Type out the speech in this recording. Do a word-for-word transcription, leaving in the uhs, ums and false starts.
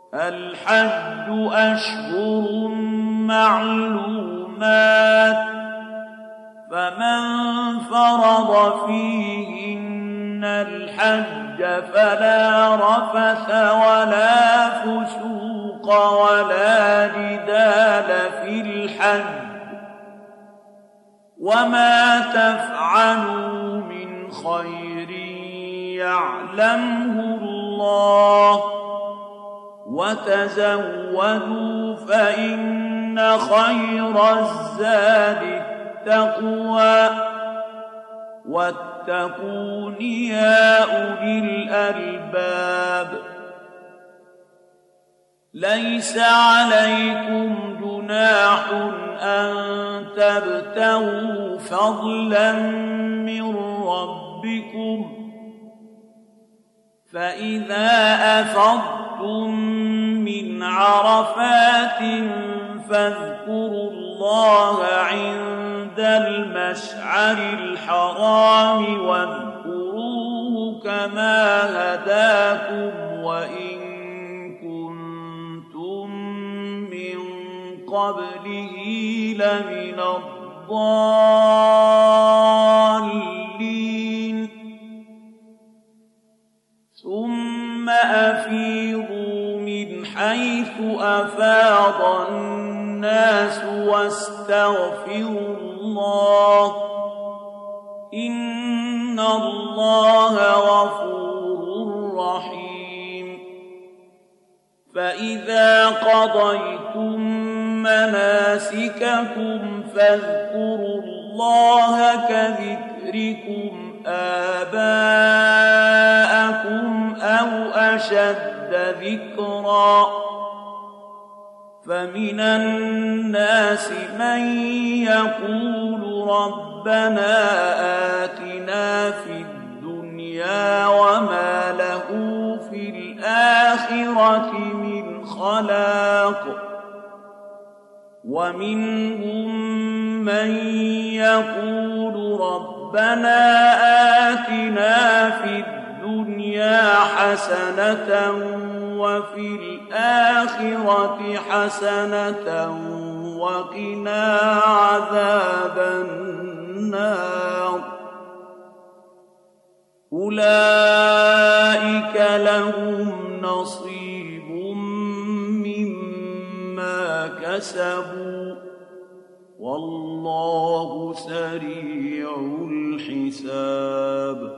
الحج أشهر معلومات، فمن فرض فيهن الحج فلا رفث ولا فسوق ولا جدال في الحج، وما تفعلوا من خير يعلمه الله، وتزودوا فإن خير الزاد التقوى، واتقون يا أولي الألباب. ليس عليكم جناح أن تبتغوا فضلا من ربكم، فإذا أفضتم من عرفات فاذكروا الله عند المشعر الحرام واذكروه كما هداكم وإن كنتم من قبله لمن الضالين. ثم أفيضوا من حيث أفاض الناس واستغفروا الله، إن الله غفور رحيم. فإذا قضيتم مناسككم فاذكروا الله كذكركم آباءكم أو أشد ذكرا، فمن الناس من يقول ربنا آتنا في الدنيا وما له في الآخرة من خلاق، ومنهم من يقول ربنا آتنا في الدنيا حسنة وفي الآخرة حسنة وقنا عذاب النار. أولئك لهم نصيب مما كسبوا والله سريع الحساب.